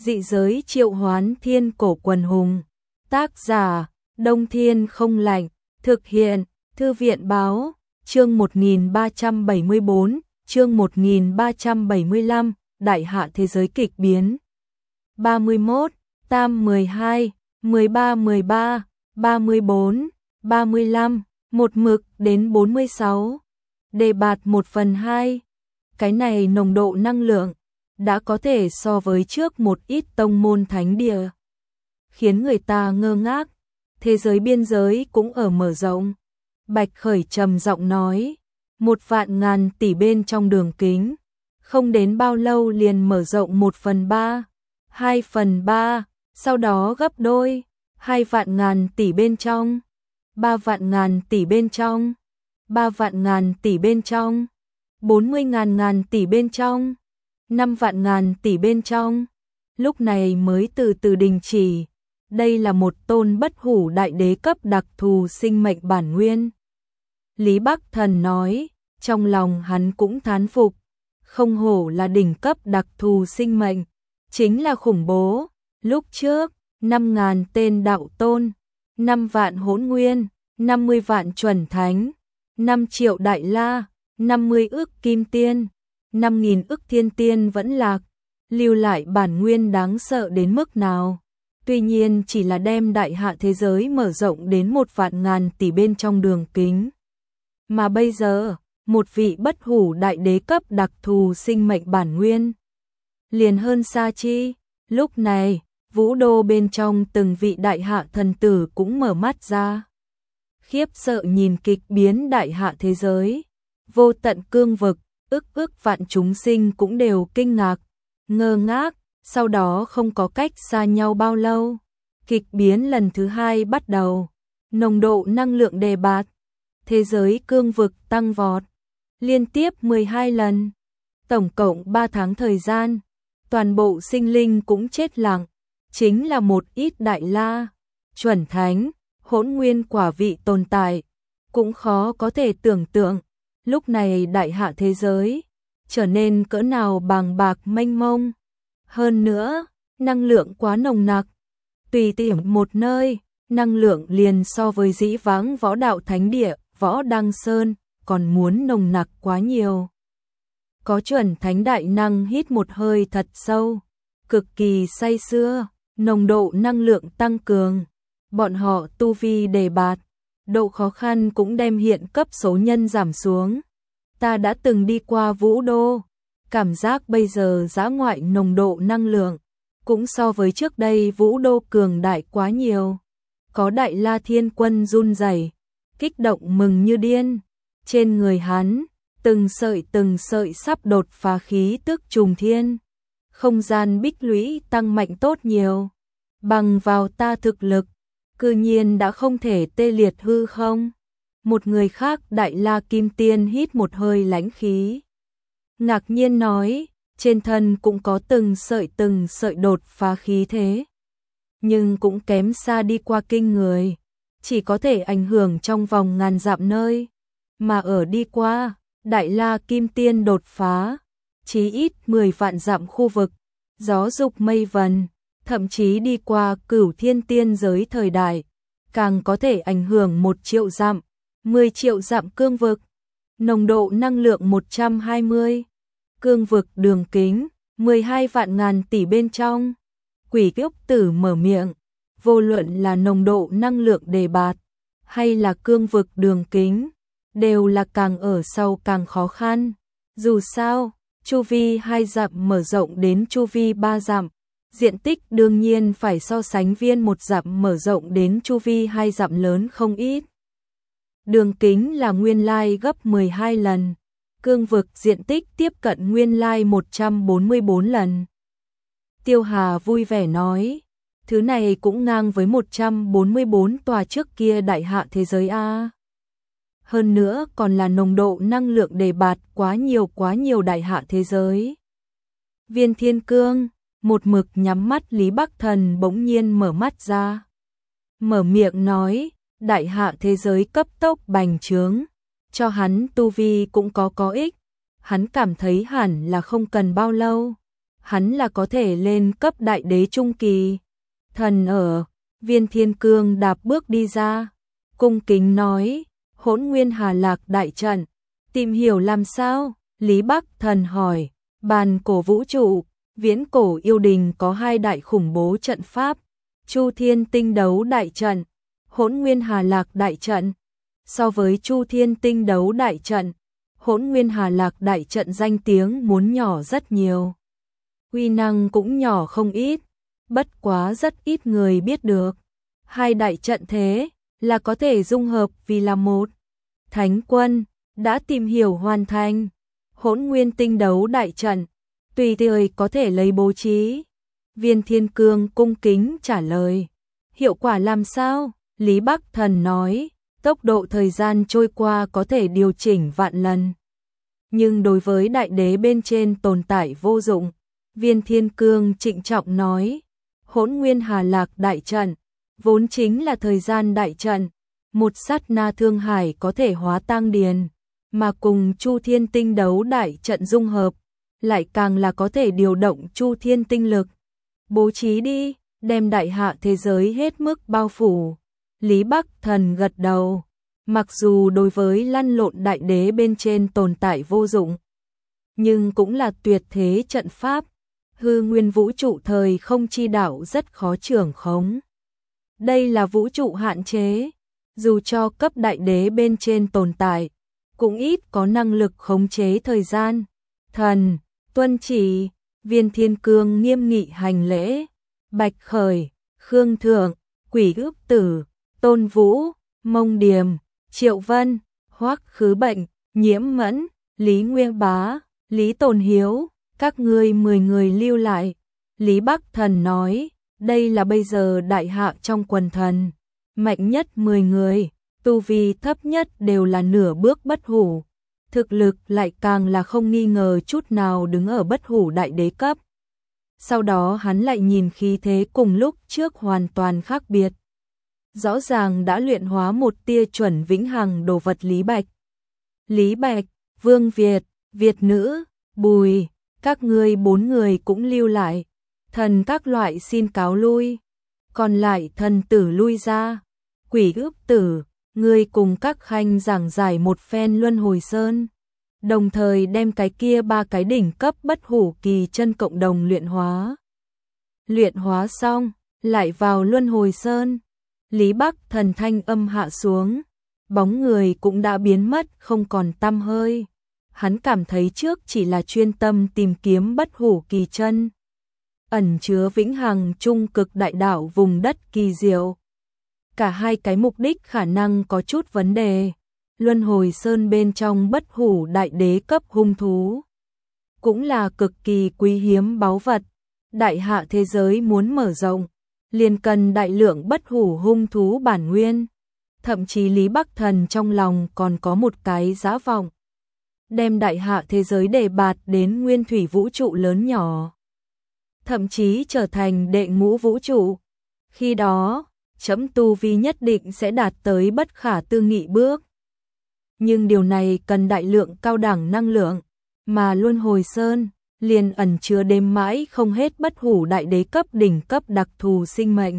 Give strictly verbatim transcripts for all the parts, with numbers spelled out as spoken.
Dị giới triệu hoán thiên cổ quần hùng. Tác giả, Đông Thiên không lạnh. Thực hiện, Thư viện báo. Chương một nghìn ba trăm bảy mươi bốn, chương một nghìn ba trăm bảy mươi lăm, Đại hạ thế giới kịch biến. ba mươi mốt, Tam mười hai, mười ba mười ba, ba mươi bốn, ba mươi lăm, một mực đến bốn mươi sáu. Đề bạt một phần hai. Cái này nồng độ năng lượng đã có thể so với trước một ít tông môn thánh địa, khiến người ta ngơ ngác. Thế giới biên giới cũng ở mở rộng. Bạch Khởi trầm giọng nói, một vạn ngàn tỷ bên trong đường kính, không đến bao lâu liền mở rộng một phần ba, hai phần ba, sau đó gấp đôi, hai vạn ngàn tỷ bên trong, ba vạn ngàn tỷ bên trong, ba vạn ngàn tỷ bên trong, bốn mươi ngàn ngàn tỷ bên trong, năm vạn ngàn tỷ bên trong. Lúc này mới từ từ đình chỉ. Đây là một tôn bất hủ đại đế cấp đặc thù sinh mệnh bản nguyên. Lý Bắc Thần nói, trong lòng hắn cũng thán phục, không hổ là đỉnh cấp đặc thù sinh mệnh, chính là khủng bố. Lúc trước, năm ngàn tên đạo tôn, năm vạn hỗn nguyên, năm mươi vạn chuẩn thánh, năm triệu đại la, năm mươi ức kim tiên, năm nghìn ức thiên tiên vẫn lạc, lưu lại bản nguyên đáng sợ đến mức nào. Tuy nhiên chỉ là đem đại hạ thế giới mở rộng đến một vạn ngàn tỷ bên trong đường kính. Mà bây giờ, một vị bất hủ đại đế cấp đặc thù sinh mệnh bản nguyên. Liền hơn xa chi, lúc này, vũ đô bên trong từng vị đại hạ thần tử cũng mở mắt ra. Khiếp sợ nhìn kịch biến đại hạ thế giới, vô tận cương vực, ức ức vạn chúng sinh cũng đều kinh ngạc, ngơ ngác. Sau đó không có cách xa nhau bao lâu, kịch biến lần thứ hai bắt đầu, nồng độ năng lượng đề bạt, thế giới cương vực tăng vọt, liên tiếp mười hai lần, tổng cộng ba tháng thời gian, toàn bộ sinh linh cũng chết lặng, chính là một ít đại la, chuẩn thánh, hỗn nguyên quả vị tồn tại, cũng khó có thể tưởng tượng, lúc này đại hạ thế giới trở nên cỡ nào bàng bạc mênh mông. Hơn nữa, năng lượng quá nồng nặc, tùy tiện một nơi, năng lượng liền so với dĩ vãng võ đạo thánh địa, võ đăng sơn, còn muốn nồng nặc quá nhiều. Có chuẩn thánh đại năng hít một hơi thật sâu, cực kỳ say sưa, nồng độ năng lượng tăng cường, bọn họ tu vi đề bạt, độ khó khăn cũng đem hiện cấp số nhân giảm xuống. Ta đã từng đi qua vũ đô. Cảm giác bây giờ dã ngoại nồng độ năng lượng, cũng so với trước đây vũ đô cường đại quá nhiều. Có đại la thiên quân run rẩy, kích động mừng như điên. Trên người hắn, từng sợi từng sợi sắp đột phá khí tức trùng thiên. Không gian bích lũy tăng mạnh tốt nhiều. Bằng vào ta thực lực, cư nhiên đã không thể tê liệt hư không. Một người khác đại la kim tiên hít một hơi lãnh khí. Ngạc nhiên nói, trên thân cũng có từng sợi từng sợi đột phá khí thế. Nhưng cũng kém xa đi qua kinh người, chỉ có thể ảnh hưởng trong vòng ngàn dặm nơi. Mà ở đi qua, đại la kim tiên đột phá, chí ít mười vạn dặm khu vực, gió dục mây vần, thậm chí đi qua cửu thiên tiên giới thời đại, càng có thể ảnh hưởng một triệu dặm, mười triệu dặm cương vực, nồng độ năng lượng một trăm hai mươi. Cương vực đường kính, mười hai vạn ngàn tỷ bên trong. Quỷ Kiếp Tử mở miệng, vô luận là nồng độ năng lượng đề bạt, hay là cương vực đường kính, đều là càng ở sâu càng khó khăn. Dù sao, chu vi hai dặm mở rộng đến chu vi ba dặm, diện tích đương nhiên phải so sánh viên một dặm mở rộng đến chu vi hai dặm lớn không ít. Đường kính là nguyên lai gấp mười hai lần. Cương vực diện tích tiếp cận nguyên lai một trăm bốn mươi bốn lần. Tiêu Hà vui vẻ nói, thứ này cũng ngang với một trăm bốn mươi bốn tòa trước kia đại hạ thế giới a. Hơn nữa còn là nồng độ năng lượng đề bạt quá nhiều quá nhiều đại hạ thế giới. Viên Thiên Cương, một mực nhắm mắt Lý Bắc Thần bỗng nhiên mở mắt ra. Mở miệng nói, đại hạ thế giới cấp tốc bành trướng. Cho hắn tu vi cũng có có ích, hắn cảm thấy hẳn là không cần bao lâu, hắn là có thể lên cấp đại đế trung kỳ. Thần ở, Viên Thiên Cương đạp bước đi ra, cung kính nói, Hỗn Nguyên Hà Lạc đại trận, tìm hiểu làm sao? Lý Bắc Thần hỏi, bàn cổ vũ trụ, viễn cổ yêu đình có hai đại khủng bố trận pháp, Chu Thiên Tinh Đấu đại trận, Hỗn Nguyên Hà Lạc đại trận. So với Chu Thiên Tinh Đấu đại trận, Hỗn Nguyên Hà Lạc đại trận danh tiếng muốn nhỏ rất nhiều. Uy năng cũng nhỏ không ít, bất quá rất ít người biết được. Hai đại trận thế là có thể dung hợp vì là một. Thánh quân đã tìm hiểu hoàn thành Hỗn Nguyên Tinh Đấu đại trận, tùy thời có thể lấy bố trí. Viên Thiên Cương cung kính trả lời. Hiệu quả làm sao? Lý Bắc Thần nói, tốc độ thời gian trôi qua có thể điều chỉnh vạn lần. Nhưng đối với đại đế bên trên tồn tại vô dụng. Viên Thiên Cương trịnh trọng nói, Hỗn Nguyên Hà Lạc đại trận, vốn chính là thời gian đại trận, một sát na thương hải có thể hóa tang điền, mà cùng Chu Thiên Tinh Đấu đại trận dung hợp, lại càng là có thể điều động Chu Thiên tinh lực. Bố trí đi, đem đại hạ thế giới hết mức bao phủ. Lý Bắc Thần gật đầu, mặc dù đối với lăn lộn đại đế bên trên tồn tại vô dụng, nhưng cũng là tuyệt thế trận pháp. Hư nguyên vũ trụ thời không chi đạo rất khó trưởng khống. Đây là vũ trụ hạn chế, dù cho cấp đại đế bên trên tồn tại, cũng ít có năng lực khống chế thời gian. Thần, tuân chỉ, Viên Thiên Cương nghiêm nghị hành lễ. Bạch Khởi, Khương Thượng, Quỷ Ước Tử, Tôn Vũ, Mông Điềm, Triệu Vân, Hoắc Khứ Bệnh, Nhiễm Mẫn, Lý Nguyên Bá, Lý Tồn Hiếu, các ngươi mười người lưu lại. Lý Bắc Thần nói, đây là bây giờ đại hạ trong quần thần, mạnh nhất mười người, tu vi thấp nhất đều là nửa bước bất hủ, thực lực lại càng là không nghi ngờ chút nào đứng ở bất hủ đại đế cấp. Sau đó hắn lại nhìn khí thế cùng lúc trước hoàn toàn khác biệt. Rõ ràng đã luyện hóa một tia chuẩn vĩnh hằng đồ vật. Lý Bạch, Lý Bạch, Vương Việt, Việt Nữ, Bùi, các ngươi bốn người cũng lưu lại. Thần các loại xin cáo lui, còn lại thần tử lui ra. Quỷ Ước Tử, ngươi cùng các khanh giảng giải một phen Luân Hồi Sơn, đồng thời đem cái kia ba cái đỉnh cấp bất hủ kỳ chân cộng đồng luyện hóa. Luyện hóa xong, lại vào Luân Hồi Sơn. Lý Bắc Thần thanh âm hạ xuống, bóng người cũng đã biến mất không còn tăm hơi. Hắn cảm thấy trước chỉ là chuyên tâm tìm kiếm bất hủ kỳ chân, ẩn chứa vĩnh hằng trung cực đại đạo vùng đất kỳ diệu. Cả hai cái mục đích khả năng có chút vấn đề. Luân Hồi Sơn bên trong bất hủ đại đế cấp hung thú, cũng là cực kỳ quý hiếm báu vật. Đại hạ thế giới muốn mở rộng, liền cần đại lượng bất hủ hung thú bản nguyên. Thậm chí Lý Bắc Thần trong lòng còn có một cái dã vọng, đem đại hạ thế giới đề bạt đến nguyên thủy vũ trụ lớn nhỏ, thậm chí trở thành đệ ngũ vũ trụ. Khi đó, chấm tu vi nhất định sẽ đạt tới bất khả tư nghị bước. Nhưng điều này cần đại lượng cao đẳng năng lượng, mà Luân Hồi Sơn liền ẩn chứa đêm mãi không hết bất hủ đại đế cấp đỉnh cấp đặc thù sinh mệnh.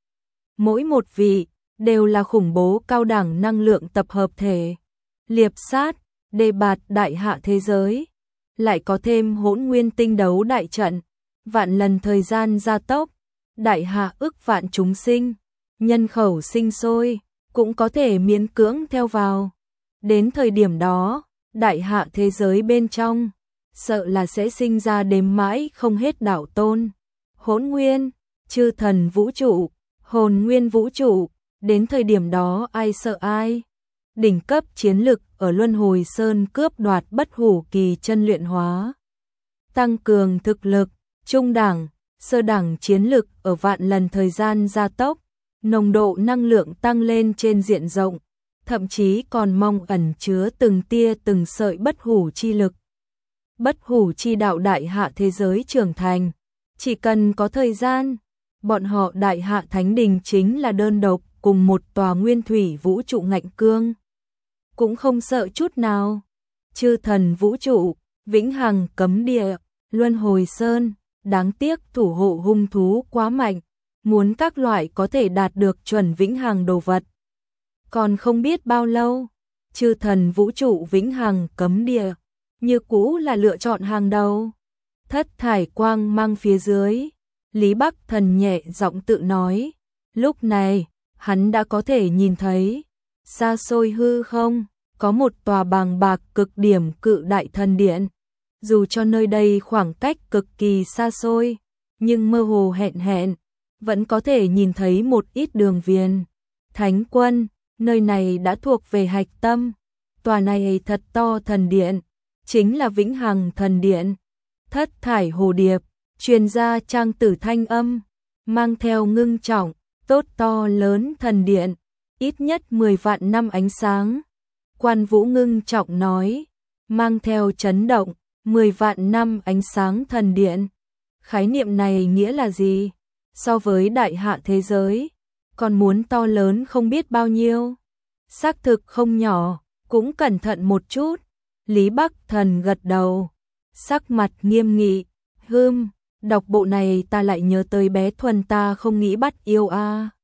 Mỗi một vị đều là khủng bố cao đẳng năng lượng tập hợp thể, liệp sát, đề bạt đại hạ thế giới. Lại có thêm Hỗn Nguyên Tinh Đấu đại trận, vạn lần thời gian gia tốc, đại hạ ức vạn chúng sinh, nhân khẩu sinh sôi, cũng có thể miễn cưỡng theo vào. Đến thời điểm đó, đại hạ thế giới bên trong, sợ là sẽ sinh ra đếm mãi không hết đạo tôn. Hỗn Nguyên, chư thần vũ trụ, hồn nguyên vũ trụ, đến thời điểm đó ai sợ ai. Đỉnh cấp chiến lực ở Luân Hồi Sơn cướp đoạt bất hủ kỳ chân luyện hóa, tăng cường thực lực. Trung đẳng, sơ đẳng chiến lực ở vạn lần thời gian gia tốc, nồng độ năng lượng tăng lên trên diện rộng, thậm chí còn mong ẩn chứa từng tia từng sợi bất hủ chi lực. Bất hủ chi đạo đại hạ thế giới trưởng thành, chỉ cần có thời gian, bọn họ đại hạ thánh đình chính là đơn độc cùng một tòa nguyên thủy vũ trụ ngạnh cương, cũng không sợ chút nào. Chư thần vũ trụ, vĩnh hằng cấm địa, Luân Hồi Sơn, đáng tiếc thủ hộ hung thú quá mạnh, muốn các loại có thể đạt được chuẩn vĩnh hằng đồ vật. Còn không biết bao lâu, chư thần vũ trụ vĩnh hằng cấm địa, như cũ là lựa chọn hàng đầu. Thất thải quang mang phía dưới, Lý Bắc Thần nhẹ giọng tự nói, lúc này, hắn đã có thể nhìn thấy, xa xôi hư không, có một tòa bàng bạc cực điểm cự đại thần điện. Dù cho nơi đây khoảng cách cực kỳ xa xôi, nhưng mơ hồ hẹn hẹn, vẫn có thể nhìn thấy một ít đường viền. Thánh quân, nơi này đã thuộc về hạch tâm. Tòa này thật to thần điện, chính là vĩnh hằng thần điện. Thất thải hồ điệp, truyền ra trang tử thanh âm, mang theo ngưng trọng, tốt to lớn thần điện, ít nhất mười vạn năm ánh sáng. Quan Vũ ngưng trọng nói, mang theo chấn động, mười vạn năm ánh sáng thần điện. Khái niệm này nghĩa là gì? So với đại hạ thế giới, còn muốn to lớn không biết bao nhiêu. Xác thực không nhỏ, cũng cẩn thận một chút. Lý Bắc Thần gật đầu, sắc mặt nghiêm nghị, hưm, đọc bộ này ta lại nhớ tới bé Thuần ta không nghĩ bắt yêu a.